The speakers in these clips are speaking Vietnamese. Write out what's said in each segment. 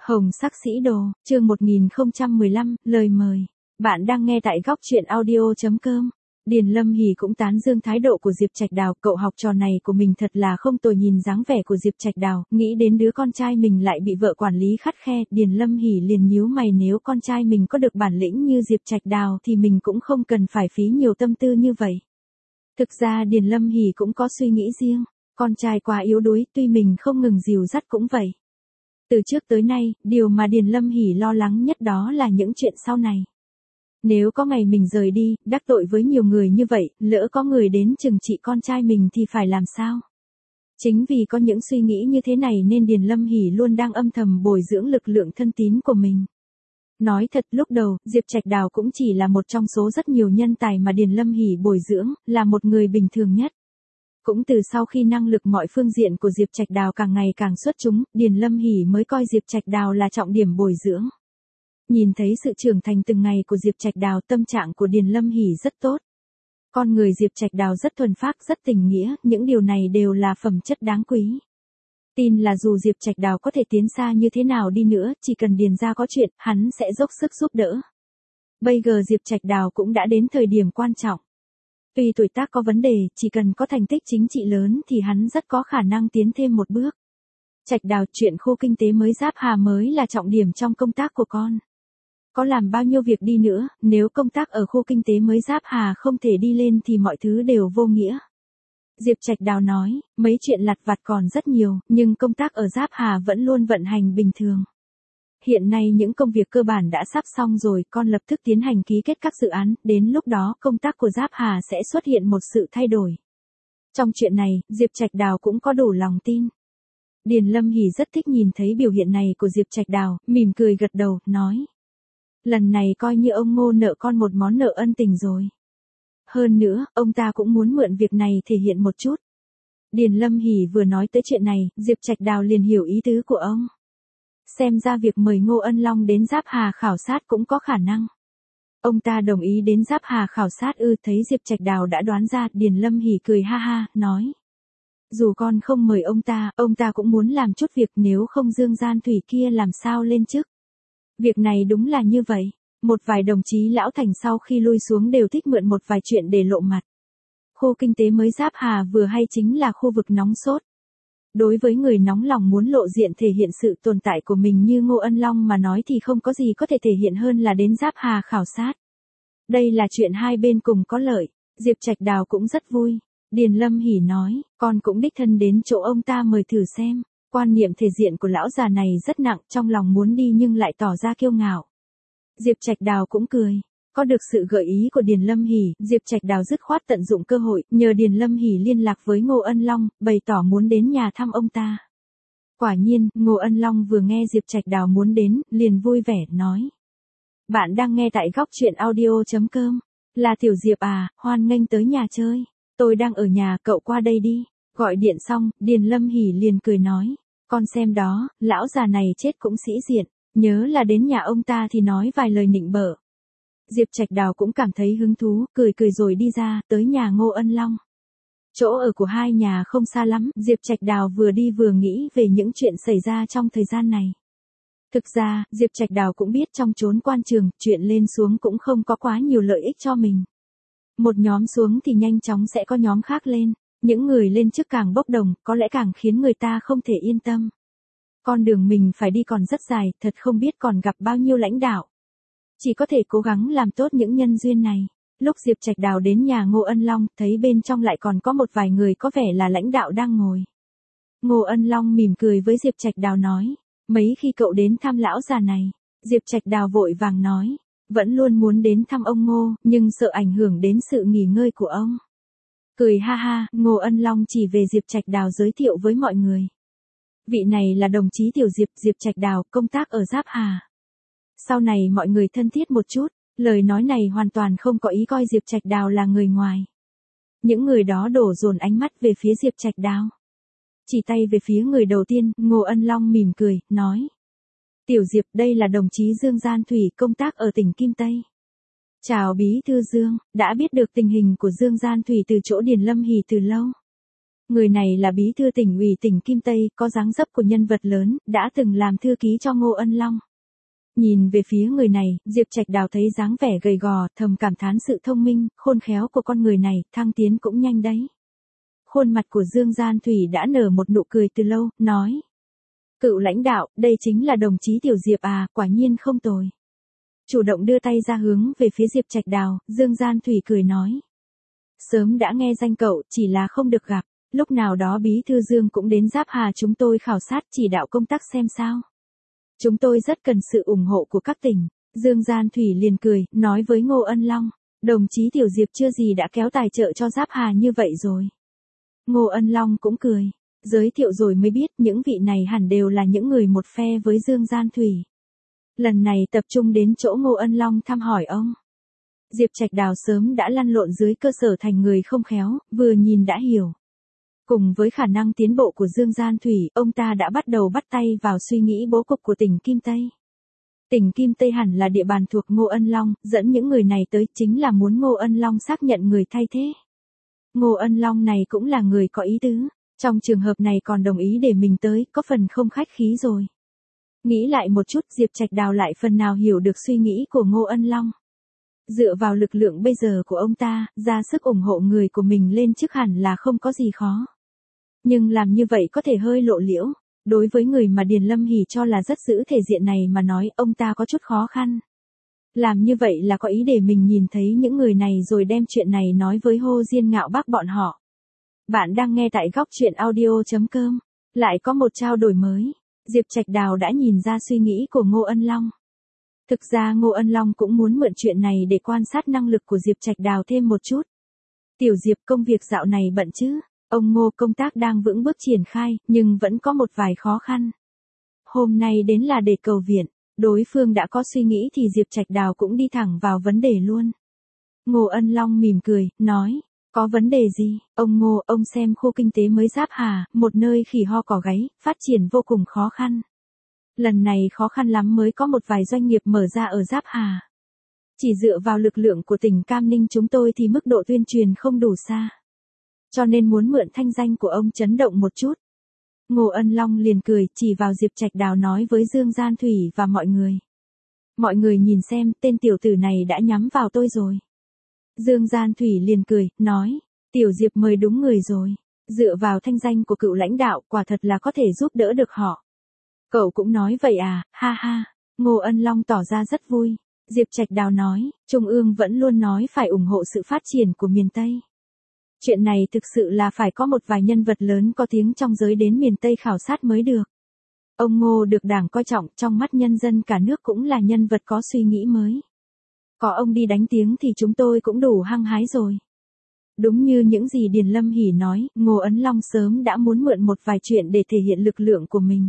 Hồng sắc sĩ đồ, chương 1015, lời mời. Bạn đang nghe tại góc truyện audio.com. Điền Lâm Hỷ cũng tán dương thái độ của Diệp Trạch Đào, cậu học trò này của mình thật là không tồi. Nhìn dáng vẻ của Diệp Trạch Đào, nghĩ đến đứa con trai mình lại bị vợ quản lý khắt khe, Điền Lâm Hỷ liền nhíu mày, nếu con trai mình có được bản lĩnh như Diệp Trạch Đào thì mình cũng không cần phải phí nhiều tâm tư như vậy. Thực ra Điền Lâm Hỷ cũng có suy nghĩ riêng, con trai quá yếu đuối, tuy mình không ngừng dìu dắt cũng vậy. Từ trước tới nay, điều mà Điền Lâm Hỷ lo lắng nhất đó là những chuyện sau này. Nếu có ngày mình rời đi, đắc tội với nhiều người như vậy, lỡ có người đến trừng trị con trai mình thì phải làm sao? Chính vì có những suy nghĩ như thế này nên Điền Lâm Hỷ luôn đang âm thầm bồi dưỡng lực lượng thân tín của mình. Nói thật, lúc đầu, Diệp Trạch Đào cũng chỉ là một trong số rất nhiều nhân tài mà Điền Lâm Hỷ bồi dưỡng, là một người bình thường nhất. Cũng từ sau khi năng lực mọi phương diện của Diệp Trạch Đào càng ngày càng xuất chúng, Điền Lâm Hỷ mới coi Diệp Trạch Đào là trọng điểm bồi dưỡng. Nhìn thấy sự trưởng thành từng ngày của Diệp Trạch Đào, tâm trạng của Điền Lâm Hỷ rất tốt. Con người Diệp Trạch Đào rất thuần phác, rất tình nghĩa, những điều này đều là phẩm chất đáng quý. Tin là dù Diệp Trạch Đào có thể tiến xa như thế nào đi nữa, chỉ cần Điền gia có chuyện, hắn sẽ dốc sức giúp đỡ. Bây giờ Diệp Trạch Đào cũng đã đến thời điểm quan trọng. Tuy tuổi tác có vấn đề, chỉ cần có thành tích chính trị lớn thì hắn rất có khả năng tiến thêm một bước. Trạch Đào, chuyện khu kinh tế mới Giáp Hà mới là trọng điểm trong công tác của con. Có làm bao nhiêu việc đi nữa, nếu công tác ở khu kinh tế mới Giáp Hà không thể đi lên thì mọi thứ đều vô nghĩa. Diệp Trạch Đào nói, mấy chuyện lặt vặt còn rất nhiều, nhưng công tác ở Giáp Hà vẫn luôn vận hành bình thường. Hiện nay những công việc cơ bản đã sắp xong rồi, con lập tức tiến hành ký kết các dự án, đến lúc đó công tác của Giáp Hà sẽ xuất hiện một sự thay đổi. Trong chuyện này, Diệp Trạch Đào cũng có đủ lòng tin. Điền Lâm Hỷ rất thích nhìn thấy biểu hiện này của Diệp Trạch Đào, mỉm cười gật đầu, nói. Lần này coi như ông Ngô nợ con một món nợ ân tình rồi. Hơn nữa, ông ta cũng muốn mượn việc này thể hiện một chút. Điền Lâm Hỷ vừa nói tới chuyện này, Diệp Trạch Đào liền hiểu ý tứ của ông. Xem ra việc mời Ngô Ân Long đến Giáp Hà khảo sát cũng có khả năng. Ông ta đồng ý đến Giáp Hà khảo sát ư? Thấy Diệp Trạch Đào đã đoán ra, Điền Lâm Hỷ cười ha ha, nói. Dù con không mời ông ta cũng muốn làm chút việc, nếu không Dương Gian Thủy kia làm sao lên chức. Việc này đúng là như vậy, một vài đồng chí lão thành sau khi lui xuống đều thích mượn một vài chuyện để lộ mặt. Khu kinh tế mới Giáp Hà vừa hay chính là khu vực nóng sốt. Đối với người nóng lòng muốn lộ diện thể hiện sự tồn tại của mình như Ngô Ân Long mà nói thì không có gì có thể thể hiện hơn là đến Giáp Hà khảo sát. Đây là chuyện hai bên cùng có lợi, Diệp Trạch Đào cũng rất vui. Điền Lâm Hỷ nói, con cũng đích thân đến chỗ ông ta mời thử xem. Quan niệm thể diện của lão già này rất nặng, trong lòng muốn đi nhưng lại tỏ ra kiêu ngạo. Diệp Trạch Đào cũng cười. Có được sự gợi ý của Điền Lâm Hỷ, Diệp Trạch Đào dứt khoát tận dụng cơ hội, nhờ Điền Lâm Hỷ liên lạc với Ngô Ân Long, bày tỏ muốn đến nhà thăm ông ta. Quả nhiên, Ngô Ân Long vừa nghe Diệp Trạch Đào muốn đến, liền vui vẻ, nói. Bạn đang nghe tại góc truyện audio.com. Là Tiểu Diệp à, hoan nghênh tới nhà chơi. Tôi đang ở nhà, cậu qua đây đi. Gọi điện xong, Điền Lâm Hỷ liền cười nói. Con xem đó, lão già này chết cũng sĩ diện, nhớ là đến nhà ông ta thì nói vài lời nịnh bợ. Diệp Trạch Đào cũng cảm thấy hứng thú, cười cười rồi đi ra, tới nhà Ngô Ân Long. Chỗ ở của hai nhà không xa lắm, Diệp Trạch Đào vừa đi vừa nghĩ về những chuyện xảy ra trong thời gian này. Thực ra, Diệp Trạch Đào cũng biết trong chốn quan trường, chuyện lên xuống cũng không có quá nhiều lợi ích cho mình. Một nhóm xuống thì nhanh chóng sẽ có nhóm khác lên. Những người lên chức càng bốc đồng, có lẽ càng khiến người ta không thể yên tâm. Con đường mình phải đi còn rất dài, thật không biết còn gặp bao nhiêu lãnh đạo. Chỉ có thể cố gắng làm tốt những nhân duyên này. Lúc Diệp Trạch Đào đến nhà Ngô Ân Long, thấy bên trong lại còn có một vài người có vẻ là lãnh đạo đang ngồi. Ngô Ân Long mỉm cười với Diệp Trạch Đào nói, mấy khi cậu đến thăm lão già này. Diệp Trạch Đào vội vàng nói, vẫn luôn muốn đến thăm ông Ngô, nhưng sợ ảnh hưởng đến sự nghỉ ngơi của ông. Cười ha ha, Ngô Ân Long chỉ về Diệp Trạch Đào giới thiệu với mọi người. Vị này là đồng chí Tiểu Diệp, Diệp Trạch Đào, công tác ở Giáp Hà. Sau này mọi người thân thiết một chút, lời nói này hoàn toàn không có ý coi Diệp Trạch Đào là người ngoài. Những người đó đổ dồn ánh mắt về phía Diệp Trạch Đào. Chỉ tay về phía người đầu tiên, Ngô Ân Long mỉm cười, nói. Tiểu Diệp, đây là đồng chí Dương Gian Thủy, công tác ở tỉnh Kim Tây. Chào Bí thư Dương, đã biết được tình hình của Dương Gian Thủy từ chỗ Điền Lâm Hỷ từ lâu. Người này là bí thư tỉnh ủy tỉnh Kim Tây, có dáng dấp của nhân vật lớn, đã từng làm thư ký cho Ngô Ân Long. Nhìn về phía người này, Diệp Trạch Đào thấy dáng vẻ gầy gò, thầm cảm thán sự thông minh, khôn khéo của con người này, thăng tiến cũng nhanh đấy. Khuôn mặt của Dương Gian Thủy đã nở một nụ cười từ lâu, nói. Cựu lãnh đạo, đây chính là đồng chí Tiểu Diệp à, quả nhiên không tồi. Chủ động đưa tay ra hướng về phía Diệp Trạch Đào, Dương Gian Thủy cười nói. Sớm đã nghe danh cậu, chỉ là không được gặp, lúc nào đó bí thư Dương cũng đến Giáp Hà chúng tôi khảo sát chỉ đạo công tác xem sao. Chúng tôi rất cần sự ủng hộ của các tỉnh. Dương Gian Thủy liền cười, nói với Ngô Ân Long, đồng chí Tiểu Diệp chưa gì đã kéo tài trợ cho Giáp Hà như vậy rồi. Ngô Ân Long cũng cười, giới thiệu rồi mới biết những vị này hẳn đều là những người một phe với Dương Gian Thủy. Lần này tập trung đến chỗ Ngô Ân Long thăm hỏi ông. Diệp Trạch Đào sớm đã lăn lộn dưới cơ sở thành người không khéo, vừa nhìn đã hiểu. Cùng với khả năng tiến bộ của Dương Gian Thủy, ông ta đã bắt đầu bắt tay vào suy nghĩ bố cục của tỉnh Kim Tây. Tỉnh Kim Tây hẳn là địa bàn thuộc Ngô Ân Long, dẫn những người này tới chính là muốn Ngô Ân Long xác nhận người thay thế. Ngô Ân Long này cũng là người có ý tứ, trong trường hợp này còn đồng ý để mình tới, có phần không khách khí rồi. Nghĩ lại một chút, Diệp Trạch Đào lại phần nào hiểu được suy nghĩ của Ngô Ân Long. Dựa vào lực lượng bây giờ của ông ta, ra sức ủng hộ người của mình lên chức hẳn là không có gì khó. Nhưng làm như vậy có thể hơi lộ liễu. Đối với người mà Điền Lâm Hỷ cho là rất giữ thể diện này mà nói, ông ta có chút khó khăn. Làm như vậy là có ý để mình nhìn thấy những người này rồi đem chuyện này nói với Hồ Diên Ngạo Bác bọn họ. Bạn đang nghe tại góc truyện audio.com. Lại có một trao đổi mới. Diệp Trạch Đào đã nhìn ra suy nghĩ của Ngô Ân Long. Thực ra Ngô Ân Long cũng muốn mượn chuyện này để quan sát năng lực của Diệp Trạch Đào thêm một chút. Tiểu Diệp, công việc dạo này bận chứ? Ông Ngô, công tác đang vững bước triển khai, nhưng vẫn có một vài khó khăn. Hôm nay đến là để cầu viện, đối phương đã có suy nghĩ thì Diệp Trạch Đào cũng đi thẳng vào vấn đề luôn. Ngô Ân Long mỉm cười, nói, có vấn đề gì? Ông Ngô, ông xem khu kinh tế mới Giáp Hà, một nơi khỉ ho cỏ gáy, phát triển vô cùng khó khăn. Lần này khó khăn lắm mới có một vài doanh nghiệp mở ra ở Giáp Hà. Chỉ dựa vào lực lượng của tỉnh Cam Ninh chúng tôi thì mức độ tuyên truyền không đủ xa. Cho nên muốn mượn thanh danh của ông chấn động một chút. Ngô Ân Long liền cười, chỉ vào Diệp Trạch Đào nói với Dương Gian Thủy và mọi người. Mọi người nhìn xem, tên tiểu tử này đã nhắm vào tôi rồi. Dương Gian Thủy liền cười, nói, Tiểu Diệp mời đúng người rồi. Dựa vào thanh danh của cựu lãnh đạo, quả thật là có thể giúp đỡ được họ. Cậu cũng nói vậy à, ha ha. Ngô Ân Long tỏ ra rất vui. Diệp Trạch Đào nói, Trung ương vẫn luôn nói phải ủng hộ sự phát triển của miền Tây. Chuyện này thực sự là phải có một vài nhân vật lớn có tiếng trong giới đến miền Tây khảo sát mới được. Ông Ngô được Đảng coi trọng, trong mắt nhân dân cả nước cũng là nhân vật có suy nghĩ mới. Có ông đi đánh tiếng thì chúng tôi cũng đủ hăng hái rồi. Đúng như những gì Điền Lâm Hỷ nói, Ngô Ân Long sớm đã muốn mượn một vài chuyện để thể hiện lực lượng của mình.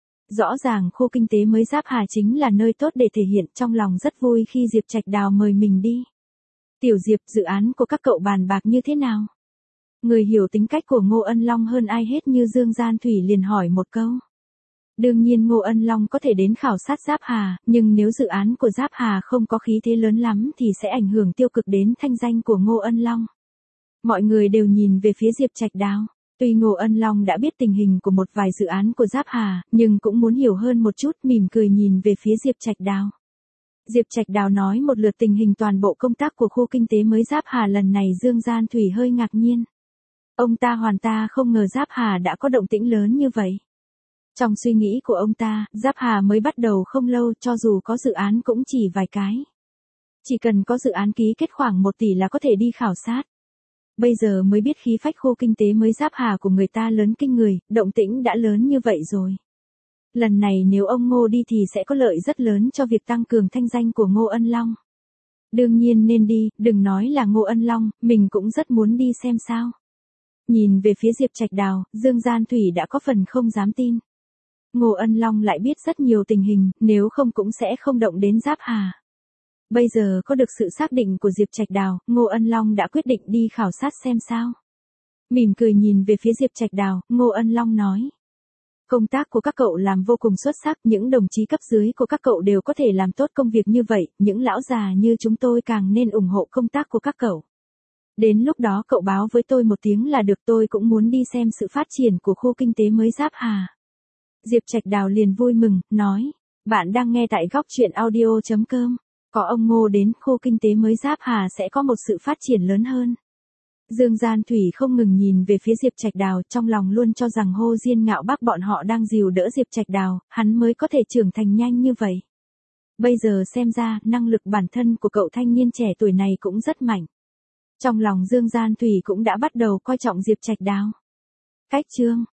Rõ ràng khu kinh tế mới Giáp Hà chính là nơi tốt để thể hiện, trong lòng rất vui khi Diệp Trạch Đào mời mình đi. Tiểu Diệp, dự án của các cậu bàn bạc như thế nào? Người hiểu tính cách của Ngô Ân Long hơn ai hết như Dương Gian Thủy liền hỏi một câu. Đương nhiên Ngô Ân Long có thể đến khảo sát Giáp Hà, nhưng nếu dự án của Giáp Hà không có khí thế lớn lắm thì sẽ ảnh hưởng tiêu cực đến thanh danh của Ngô Ân Long. Mọi người đều nhìn về phía Diệp Trạch Đào. Tuy Ngô Ân Long đã biết tình hình của một vài dự án của Giáp Hà, nhưng cũng muốn hiểu hơn một chút, mỉm cười nhìn về phía Diệp Trạch Đào. Diệp Trạch Đào nói một lượt tình hình toàn bộ công tác của khu kinh tế mới Giáp Hà lần này. Dương Gian Thủy hơi ngạc nhiên. Ông ta hoàn toàn không ngờ Giáp Hà đã có động tĩnh lớn như vậy. Trong suy nghĩ của ông ta, Giáp Hà mới bắt đầu không lâu, cho dù có dự án cũng chỉ vài cái. Chỉ cần có dự án ký kết khoảng 1 tỷ là có thể đi khảo sát. Bây giờ mới biết khí phách khu kinh tế mới Giáp Hà của người ta lớn kinh người, động tĩnh đã lớn như vậy rồi. Lần này nếu ông Ngô đi thì sẽ có lợi rất lớn cho việc tăng cường thanh danh của Ngô Ân Long. Đương nhiên nên đi, đừng nói là Ngô Ân Long, mình cũng rất muốn đi xem sao. Nhìn về phía Diệp Trạch Đào, Dương Gian Thủy đã có phần không dám tin. Ngô Ân Long lại biết rất nhiều tình hình, nếu không cũng sẽ không động đến Giáp Hà. Bây giờ có được sự xác định của Diệp Trạch Đào, Ngô Ân Long đã quyết định đi khảo sát xem sao. Mỉm cười nhìn về phía Diệp Trạch Đào, Ngô Ân Long nói. Công tác của các cậu làm vô cùng xuất sắc, những đồng chí cấp dưới của các cậu đều có thể làm tốt công việc như vậy, những lão già như chúng tôi càng nên ủng hộ công tác của các cậu. Đến lúc đó cậu báo với tôi một tiếng là được, tôi cũng muốn đi xem sự phát triển của khu kinh tế mới Giáp Hà. Diệp Trạch Đào liền vui mừng, nói, bạn đang nghe tại góc chuyện audio.com. Có ông Ngô đến, khu kinh tế mới Giáp Hà sẽ có một sự phát triển lớn hơn. Dương Gian Thủy không ngừng nhìn về phía Diệp Trạch Đào, trong lòng luôn cho rằng Hồ Diên Ngạo Bác bọn họ đang dìu đỡ Diệp Trạch Đào, hắn mới có thể trưởng thành nhanh như vậy. Bây giờ xem ra, năng lực bản thân của cậu thanh niên trẻ tuổi này cũng rất mạnh. Trong lòng Dương Gian Thủy cũng đã bắt đầu coi trọng Diệp Trạch Đào. Cách chương